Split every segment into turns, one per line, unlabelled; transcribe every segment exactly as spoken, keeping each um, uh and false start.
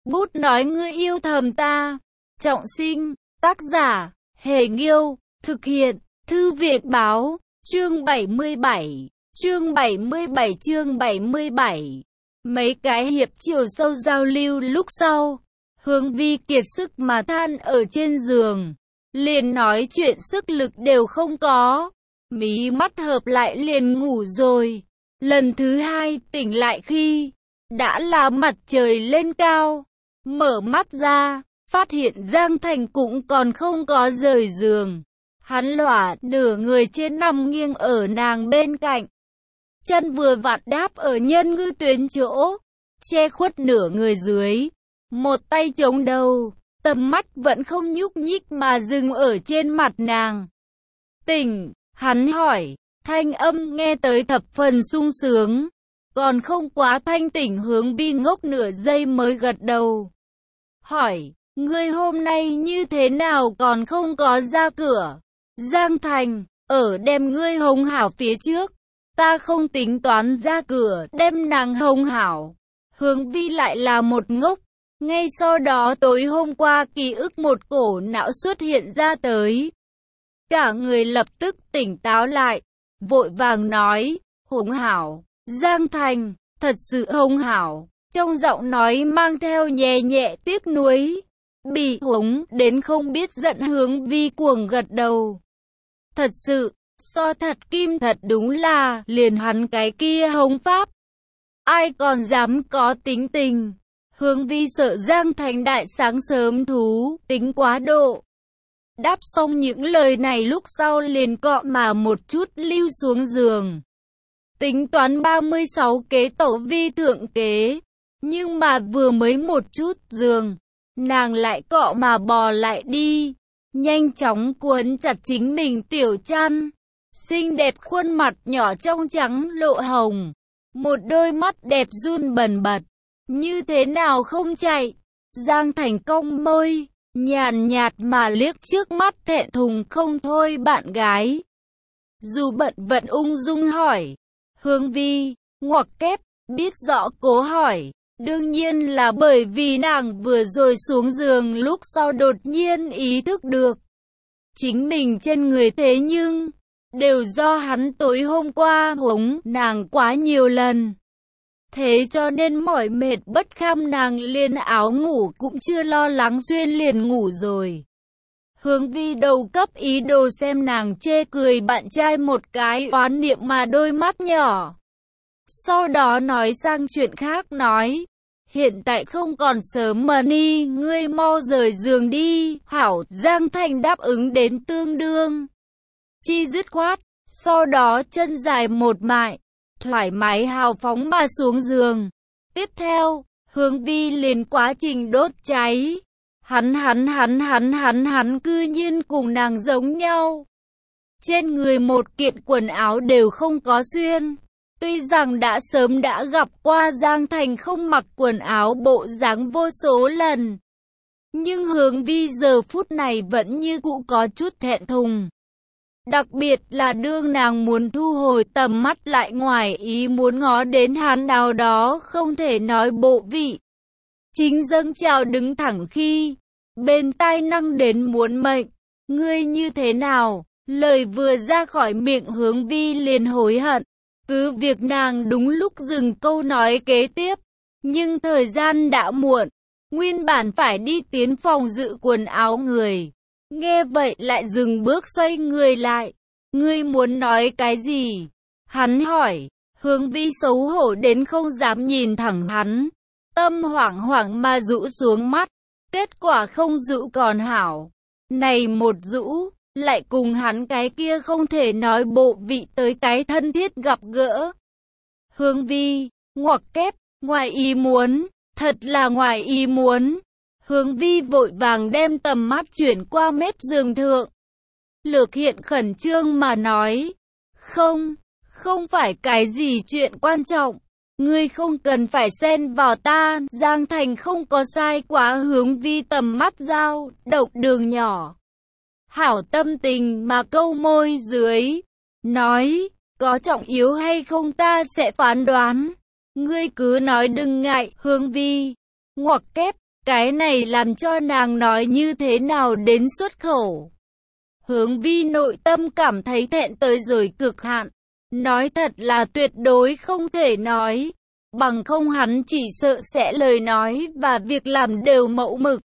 Bút nói ngươi yêu thầm ta. Trọng sinh, tác giả, Hề Nghiêu, thực hiện, Thư viện Báo, chương bảy mươi bảy, chương bảy mươi bảy chương bảy mươi bảy. Mấy cái hiệp chiều sâu giao lưu lúc sau, Hướng Vi kiệt sức mà than ở trên giường, liền nói chuyện sức lực đều không có, mí mắt hợp lại liền ngủ rồi. Lần thứ hai tỉnh lại khi đã là mặt trời lên cao, mở mắt ra, phát hiện Giang Thành cũng còn không có rời giường. Hắn lỏa nửa người trên nằm nghiêng ở nàng bên cạnh, chân vừa vặn đáp ở nhân ngư tuyến chỗ, che khuất nửa người dưới, một tay chống đầu, tầm mắt vẫn không nhúc nhích mà dừng ở trên mặt nàng. Tỉnh, hắn hỏi, thanh âm nghe tới thập phần sung sướng, còn không quá thanh tỉnh. Hướng Vi ngốc nửa giây mới gật đầu, hỏi, ngươi hôm nay như thế nào còn không có ra cửa? Giang Thành, ở đem ngươi hống hảo phía trước, ta không tính toán ra cửa đem nàng hống hảo. Hướng Vi lại là một ngốc, ngay sau đó tối hôm qua ký ức một cổ não xuất hiện ra tới. Cả người lập tức tỉnh táo lại, vội vàng nói, hống hảo. Giang Thành, thật sự hống hảo, trong giọng nói mang theo nhẹ nhẹ tiếc nuối. Bị hống đến không biết giận. Hướng Vi cuồng gật đầu. Thật sự, so thật kim thật đúng là liền hắn cái kia hống pháp, ai còn dám có tính tình. Hướng Vi sợ Giang Thành đại sáng sớm thú tính quá độ. Đáp xong những lời này lúc sau liền cọ mà một chút lưu xuống giường. Tính toán ba mươi sáu kế tẩu vi thượng kế, nhưng mà vừa mới một chút giường, nàng lại cọ mà bò lại đi, nhanh chóng cuốn chặt chính mình tiểu chăn. Xinh đẹp khuôn mặt nhỏ trong trắng lộ hồng, một đôi mắt đẹp run bần bật, như thế nào không chạy. Giang Thành cong môi, nhàn nhạt mà liếc trước mắt thẹn thùng không thôi bạn gái. Dù bận vận ung dung hỏi, Hướng Vi, ngoặc kép, biết rõ cố hỏi. Đương nhiên là bởi vì nàng vừa rồi xuống giường lúc sau đột nhiên ý thức được, chính mình trên người thế nhưng đều do hắn tối hôm qua hống nàng quá nhiều lần. Thế cho nên mỏi mệt bất kham nàng liền áo ngủ cũng chưa lo lắng xuyên liền ngủ rồi. Hướng Vi đầu cấp ý đồ xem nàng chê cười bạn trai một cái oán niệm mà đôi mắt nhỏ. Sau đó nói sang chuyện khác nói, hiện tại không còn sớm mà ni, ngươi mau rời giường đi. Hảo. Giang Thành đáp ứng đến tương đương chi dứt khoát, sau đó chân dài một mại, thoải mái hào phóng mà xuống giường. Tiếp theo, Hướng Vi liền quá trình đốt cháy. Hắn hắn hắn hắn hắn hắn cư nhiên cùng nàng giống nhau. Trên người một kiện quần áo đều không có xuyên. Tuy rằng đã sớm đã gặp qua Giang Thành không mặc quần áo bộ dáng vô số lần, nhưng Hướng Vi giờ phút này vẫn như cũ có chút thẹn thùng. Đặc biệt là đương nàng muốn thu hồi tầm mắt lại ngoài ý muốn ngó đến hắn nào đó không thể nói bộ vị chính dâng trào đứng thẳng khi bên tai năng đến muốn mệnh. Ngươi như thế nào? Lời vừa ra khỏi miệng Hướng Vi liền hối hận. Cứ việc nàng đúng lúc dừng câu nói kế tiếp, nhưng thời gian đã muộn, nguyên bản phải đi tiến phòng dự quần áo người. Nghe vậy lại dừng bước xoay người lại. Ngươi muốn nói cái gì? Hắn hỏi. Hướng Vi xấu hổ đến không dám nhìn thẳng hắn, tâm hoảng hoảng mà rũ xuống mắt. Kết quả không rũ còn hảo, này một rũ lại cùng hắn cái kia không thể nói bộ vị tới cái thân thiết gặp gỡ. Hướng Vi, ngoặc kép, ngoài ý muốn, thật là ngoài ý muốn. Hướng Vi vội vàng đem tầm mắt chuyển qua mép giường thượng. Lược hiện khẩn trương mà nói, không, không phải cái gì chuyện quan trọng. Ngươi không cần phải xen vào ta. Giang Thành không có sai quá. Hướng Vi tầm mắt dao độc đường nhỏ, hảo tâm tình mà câu môi dưới, nói, có trọng yếu hay không ta sẽ phán đoán. Ngươi cứ nói đừng ngại. Hướng Vi, ngoặc kép, Cái này làm cho nàng nói như thế nào đến xuất khẩu. Hướng Vi nội tâm cảm thấy thẹn tới rồi cực hạn. Nói thật là tuyệt đối không thể nói. Bằng không hắn chỉ sợ sẽ lời nói và việc làm đều mẫu mực.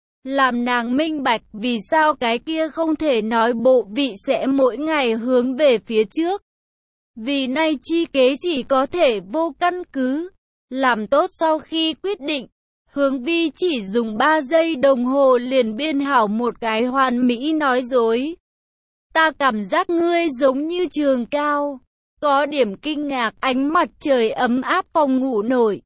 Làm nàng minh bạch vì sao cái kia không thể nói bộ vị sẽ mỗi ngày hướng về phía trước. Vì nay chi kế chỉ có thể vô căn cứ. Làm tốt sau khi quyết định, Hướng Vi chỉ dùng ba giây đồng hồ liền biên hảo một cái hoàn mỹ nói dối. Ta cảm giác ngươi giống như trường cao. Có điểm kinh ngạc, ánh mặt trời ấm áp phòng ngủ nổi.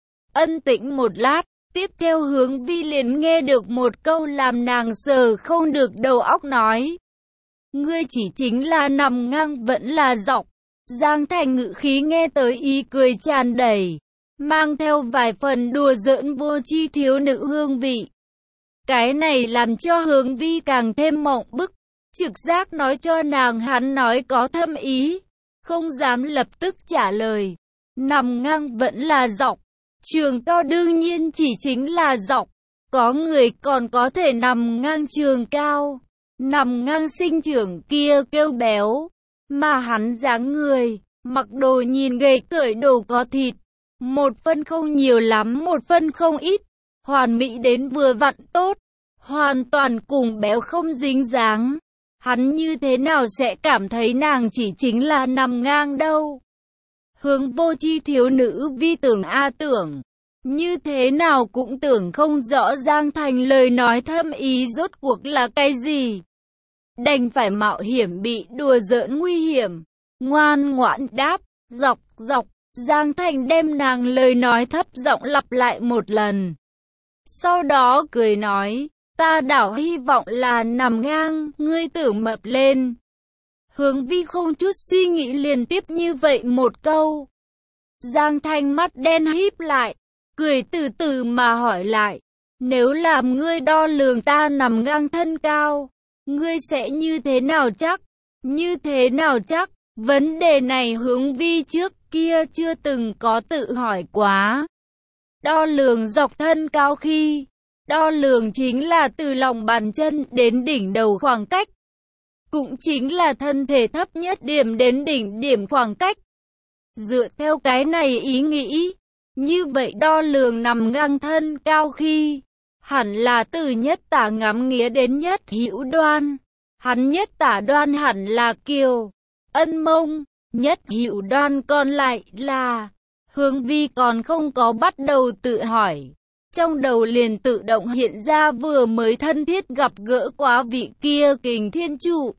Ân tĩnh một lát, tiếp theo Hướng Vi liền nghe được một câu làm nàng sờ không được đầu óc nói. Ngươi chỉ chính là nằm ngang vẫn là dọc. Giang Thành ngữ khí nghe tới ý cười tràn đầy, mang theo vài phần đùa giỡn vô chi thiếu nữ hương vị. Cái này làm cho Hướng Vi càng thêm mộng bức, trực giác nói cho nàng hắn nói có thâm ý, không dám lập tức trả lời. Nằm ngang vẫn là dọc, trường cao đương nhiên chỉ chính là dọc, có người còn có thể nằm ngang trường cao, nằm ngang sinh trưởng kia kêu béo, mà hắn dáng người, mặc đồ nhìn gầy cởi đồ có thịt, một phân không nhiều lắm một phân không ít, hoàn mỹ đến vừa vặn tốt, hoàn toàn cùng béo không dính dáng. Hắn như thế nào sẽ cảm thấy nàng chỉ chính là nằm ngang đâu. Hướng vô chi thiếu nữ Vi tưởng a tưởng, như thế nào cũng tưởng không rõ Giang Thành lời nói thâm ý rốt cuộc là cái gì. Đành phải mạo hiểm bị đùa giỡn nguy hiểm, ngoan ngoãn đáp, dọc dọc. Giang Thành đem nàng lời nói thấp giọng lặp lại một lần. Sau đó cười nói, ta đảo hy vọng là nằm ngang, ngươi tưởng mập lên. Hướng Vi không chút suy nghĩ liền tiếp như vậy một câu. Giang Thành mắt đen híp lại, cười từ từ mà hỏi lại, nếu làm ngươi đo lường ta nằm ngang thân cao, ngươi sẽ như thế nào chắc? Như thế nào chắc? Vấn đề này Hướng Vi trước kia chưa từng có tự hỏi quá. Đo lường dọc thân cao khi, đo lường chính là từ lòng bàn chân đến đỉnh đầu khoảng cách. Cũng chính là thân thể thấp nhất điểm đến đỉnh điểm khoảng cách. Dựa theo cái này ý nghĩ, như vậy đo lường nằm ngang thân cao khi, hẳn là từ nhất tả ngắm nghía đến nhất hữu đoan. Hắn nhất tả đoan hẳn là kiều, ân mông, nhất hữu đoan còn lại là... Hướng Vi còn không có bắt đầu tự hỏi. Trong đầu liền tự động hiện ra vừa mới thân thiết gặp gỡ quá vị kia Kình Thiên Trụ.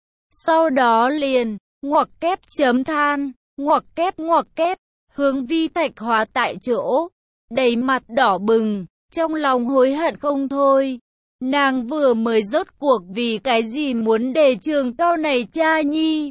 Sau đó liền, ngoặc kép chấm than, ngoặc kép ngoặc kép, Hướng Vi thạch hóa tại chỗ, đầy mặt đỏ bừng, trong lòng hối hận không thôi. Nàng vừa mới rốt cuộc vì cái gì muốn để trường cao này cha nhi.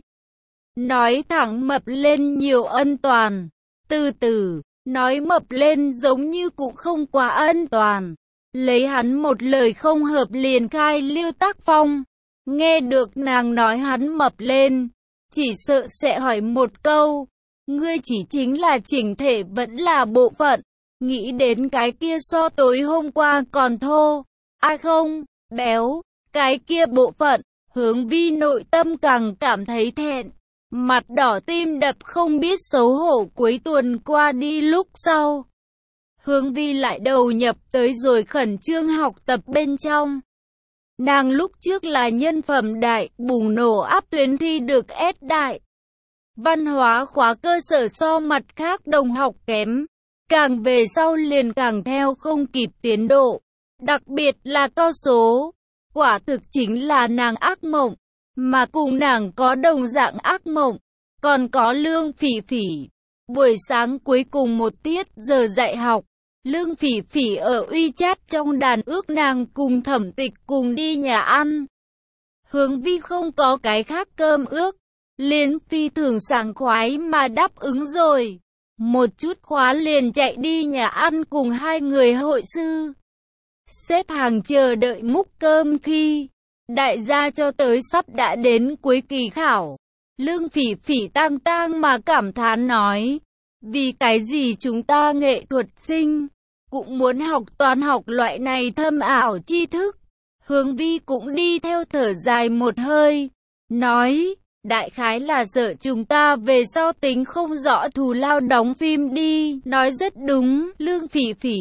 Nói thẳng mập lên nhiều ân toàn, từ từ, nói mập lên giống như cũng không quá ân toàn. Lấy hắn một lời không hợp liền khai Lưu Tác Phong. Nghe được nàng nói hắn mập lên, chỉ sợ sẽ hỏi một câu, ngươi chỉ chính là chỉnh thể vẫn là bộ phận. Nghĩ đến cái kia so tối hôm qua còn thô, ai không, béo, cái kia bộ phận, Hướng Vi nội tâm càng cảm thấy thẹn. Mặt đỏ tim đập không biết xấu hổ. Cuối tuần qua đi lúc sau, Hướng Vi lại đầu nhập tới rồi khẩn trương học tập bên trong. Nàng lúc trước là nhân phẩm đại, bùng nổ áp tuyến thi được S đại. Văn hóa khóa cơ sở so mặt khác đồng học kém, càng về sau liền càng theo không kịp tiến độ, đặc biệt là cao số, quả thực chính là nàng ác mộng. Mà cùng nàng có đồng dạng ác mộng, còn có Lương Phỉ Phỉ. Buổi sáng cuối cùng một tiết giờ dạy học, Lương Phỉ Phỉ ở WeChat trong đàn ước nàng cùng Thẩm Tịch cùng đi nhà ăn. Hướng Vi không có cái khác cơm ước, liền phi thường sảng khoái mà đáp ứng rồi. Một chút khóa liền chạy đi nhà ăn cùng hai người hội sư. Xếp hàng chờ đợi múc cơm khi đại gia cho tới sắp đã đến cuối kỳ khảo. Lương Phỉ Phỉ tang tang mà cảm thán nói, vì cái gì chúng ta nghệ thuật sinh cũng muốn học toán học loại này thâm ảo tri thức. Hướng Vi cũng đi theo thở dài một hơi, nói, đại khái là sợ chúng ta về sau tính không rõ thù lao đóng phim đi. Nói rất đúng, Lương Phỉ Phỉ.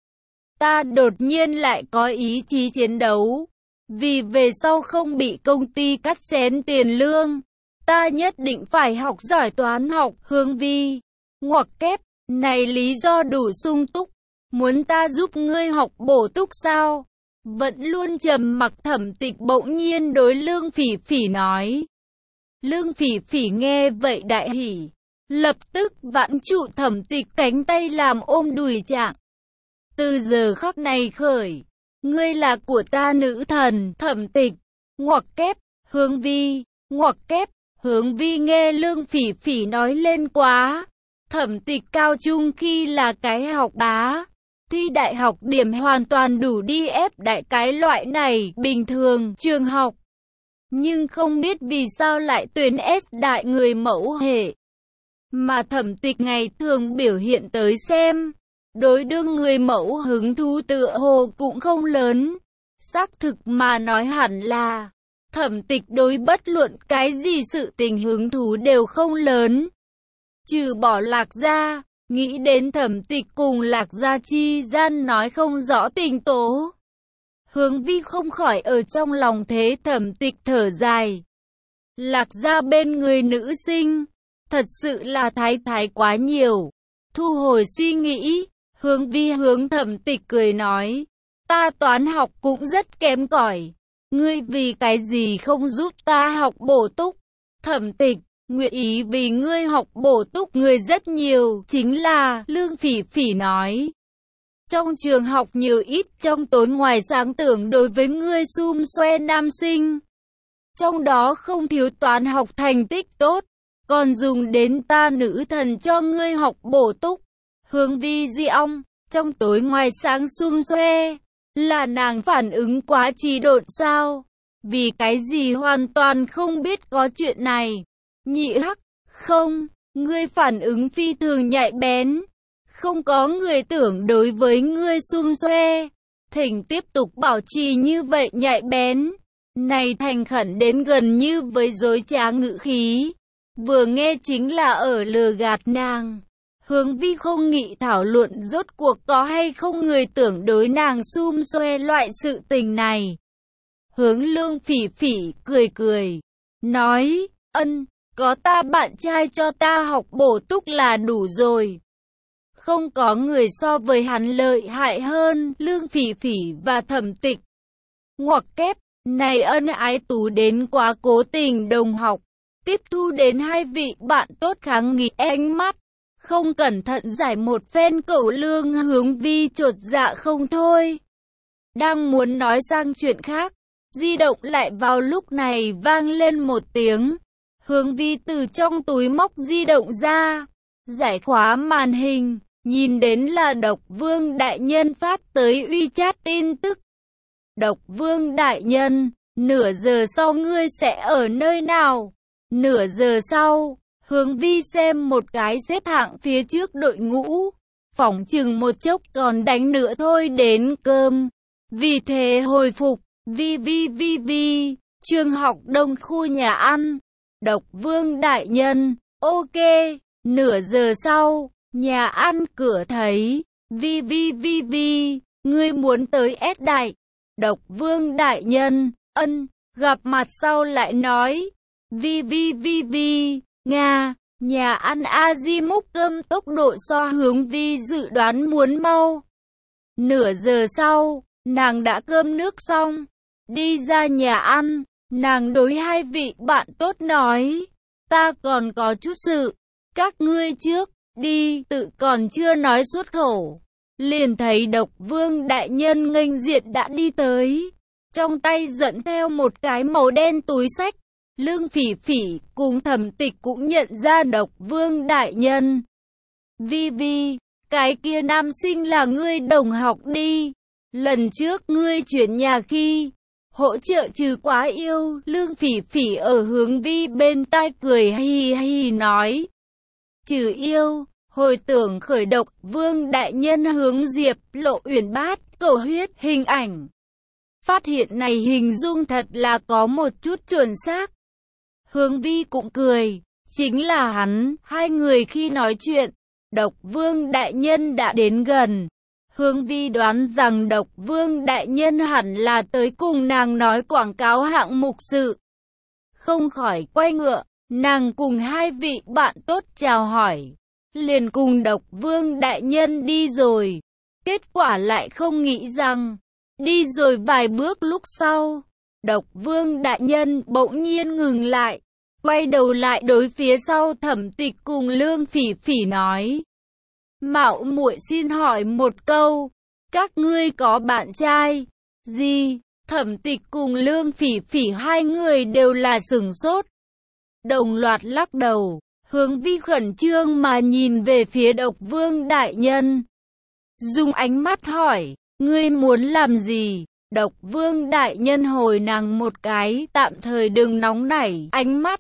Ta đột nhiên lại có ý chí chiến đấu. Vì về sau không bị công ty cắt xén tiền lương, ta nhất định phải học giỏi toán học. Hướng Vi ngoặc kép, này lý do đủ sung túc. Muốn ta giúp ngươi học bổ túc sao? Vẫn luôn trầm mặc Thẩm Tịch bỗng nhiên đối Lương Phỉ Phỉ nói. Lương Phỉ Phỉ nghe vậy đại hỉ, lập tức vãn trụ Thẩm Tịch cánh tay làm ôm đùi trạng. Từ giờ khắc này khởi, ngươi là của ta nữ thần. Thẩm Tịch ngoặc kép, Hướng Vi ngoặc kép. Hướng Vi nghe Lương Phỉ Phỉ nói lên quá. Thẩm Tịch cao trung khi là cái học bá, thi đại học điểm hoàn toàn đủ đi ép đại cái loại này bình thường trường học. Nhưng không biết vì sao lại tuyển S đại người mẫu hệ. Mà Thẩm Tịch ngày thường biểu hiện tới xem, đối đương người mẫu hứng thú tựa hồ cũng không lớn. Xác thực mà nói hẳn là, Thẩm Tịch đối bất luận cái gì sự tình hứng thú đều không lớn. Trừ bỏ Lạc Gia, nghĩ đến Thẩm Tịch cùng Lạc Gia chi gian nói không rõ tình tố. Hướng Vi không khỏi ở trong lòng thế Thẩm Tịch thở dài. Lạc Gia bên người nữ sinh, thật sự là thái thái quá nhiều. Thu hồi suy nghĩ, Hướng Vi hướng Thẩm Tịch cười nói, ta toán học cũng rất kém cỏi, ngươi vì cái gì không giúp ta học bổ túc? Thẩm Tịch, nguyện ý vì ngươi học bổ túc người rất nhiều, chính là, Lương Phỉ Phỉ nói. Trong trường học nhiều ít trong tối ngoài sáng tưởng đối với ngươi xum xoe nam sinh. Trong đó không thiếu toán học thành tích tốt, còn dùng đến ta nữ thần cho ngươi học bổ túc. Hướng Vi di ong, trong tối ngoài sáng xum xoe, là nàng phản ứng quá trì độn sao? Vì cái gì hoàn toàn không biết có chuyện này? Nhị hắc, không, ngươi phản ứng phi thường nhạy bén. Không có người tưởng đối với ngươi xum xoe. Thỉnh tiếp tục bảo trì như vậy nhạy bén. Này thành khẩn đến gần như với dối trá ngữ khí. Vừa nghe chính là ở lừa gạt nàng. Hướng Vi không nghị thảo luận rốt cuộc có hay không người tưởng đối nàng xum xoe loại sự tình này. Hướng Lương Phỉ Phỉ cười cười, nói, ân, có ta bạn trai cho ta học bổ túc là đủ rồi. Không có người so với hắn lợi hại hơn. Lương Phỉ Phỉ và Thẩm Tịch ngoặc kép, này ân ái tú đến quá cố tình đồng học. Tiếp thu đến hai vị bạn tốt kháng nghị ánh mắt, không cẩn thận giải một phen cẩu Lương Hướng Vi chột dạ không thôi. Đang muốn nói sang chuyện khác, di động lại vào lúc này vang lên một tiếng. Hướng Vi từ trong túi móc di động ra, giải khóa màn hình, nhìn đến là Độc Vương Đại Nhân phát tới WeChat tin tức. Độc Vương Đại Nhân, nửa giờ sau ngươi sẽ ở nơi nào? Nửa giờ sau, Hướng Vi xem một cái xếp hạng phía trước đội ngũ, phỏng chừng một chốc còn đánh nữa thôi đến cơm. Vì thế hồi phục, vi vi vi vi, trường học đông khu nhà ăn. Độc Vương Đại Nhân, ok, nửa giờ sau, nhà ăn cửa thấy, vi vi vi vi, ngươi muốn tới S đại. Độc Vương Đại Nhân, ân, gặp mặt sau lại nói, vi vi vi vi, Nga, nhà ăn Azimuk cơm tốc độ so Hướng Vi dự đoán muốn mau. Nửa giờ sau, nàng đã cơm nước xong, đi ra nhà ăn, nàng đối hai vị bạn tốt nói, ta còn có chút sự, các ngươi trước, đi, tự còn chưa nói xuất khẩu. Liền thấy Độc Vương Đại Nhân nghênh diện đã đi tới, trong tay dẫn theo một cái màu đen túi xách. Lương Phỉ Phỉ cùng Thẩm Tịch cũng nhận ra Độc Vương Đại Nhân. Vi Vi, cái kia nam sinh là ngươi đồng học đi. Lần trước ngươi chuyển nhà khi hỗ trợ trừ quá yêu. Lương Phỉ Phỉ ở Hướng Vi bên tai cười hi hi nói. Trừ yêu, Hồi tưởng khởi độc vương đại nhân hướng Diệp Lộ Uyển bát cầu huyết hình ảnh. Phát hiện này hình dung thật là có một chút chuẩn xác. Hướng Vi cũng cười, chính là hắn, hai người khi nói chuyện, Độc Vương đại nhân đã đến gần. Hướng Vi đoán rằng Độc Vương đại nhân hẳn là tới cùng nàng nói quảng cáo hạng mục sự. Không khỏi quay ngựa, nàng cùng hai vị bạn tốt chào hỏi, liền cùng Độc Vương đại nhân đi rồi. Kết quả lại không nghĩ rằng, đi rồi vài bước lúc sau, Độc Vương đại nhân bỗng nhiên ngừng lại, quay đầu lại đối phía sau Thẩm Tịch cùng Lương Phỉ Phỉ nói: "Mạo muội xin hỏi một câu, các ngươi có bạn trai gì?" Thẩm Tịch cùng Lương Phỉ Phỉ hai người đều là sửng sốt, đồng loạt lắc đầu. Hướng Vi khẩn trương mà nhìn về phía Độc Vương đại nhân, dùng ánh mắt hỏi: "Ngươi muốn làm gì?" Độc Vương đại nhân hồi nàng một cái tạm thời đừng nóng nảy ánh mắt.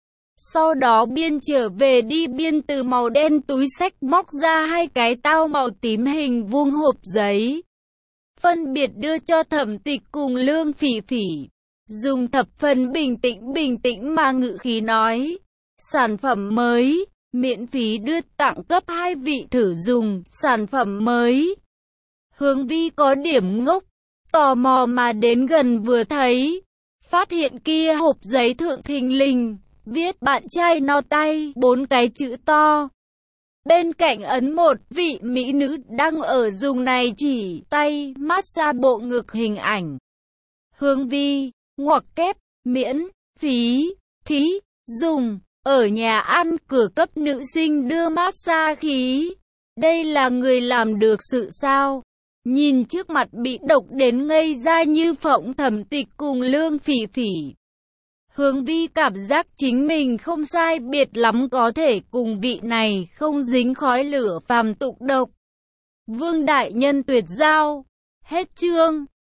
Sau đó biên trở về đi biên từ màu đen túi xách móc ra hai cái tao màu tím hình vuông hộp giấy, phân biệt đưa cho Thẩm Tịch cùng Lương Phỉ Phỉ, dùng thập phần bình tĩnh bình tĩnh mà ngữ khí nói: "Sản phẩm mới, miễn phí đưa tặng cấp hai vị thử dùng, sản phẩm mới." Hướng Vi có điểm ngốc, tò mò mà đến gần vừa thấy, phát hiện kia hộp giấy thượng thình lình viết bạn trai no tay bốn cái chữ to. Bên cạnh ấn một vị mỹ nữ đang ở dùng này chỉ tay massage bộ ngực hình ảnh. Hướng Vi, ngoặc kép, miễn phí, thí, dùng, ở nhà ăn cửa cấp nữ sinh đưa massage khí. Đây là người làm được sự sao? Nhìn trước mặt bị độc đến ngây ra như phỗng Thẩm Tịch cùng Lương Phỉ Phỉ, Hướng Vi cảm giác chính mình không sai biệt lắm có thể cùng vị này không dính khói lửa phàm tục độc Vương đại nhân tuyệt giao. Hết chương.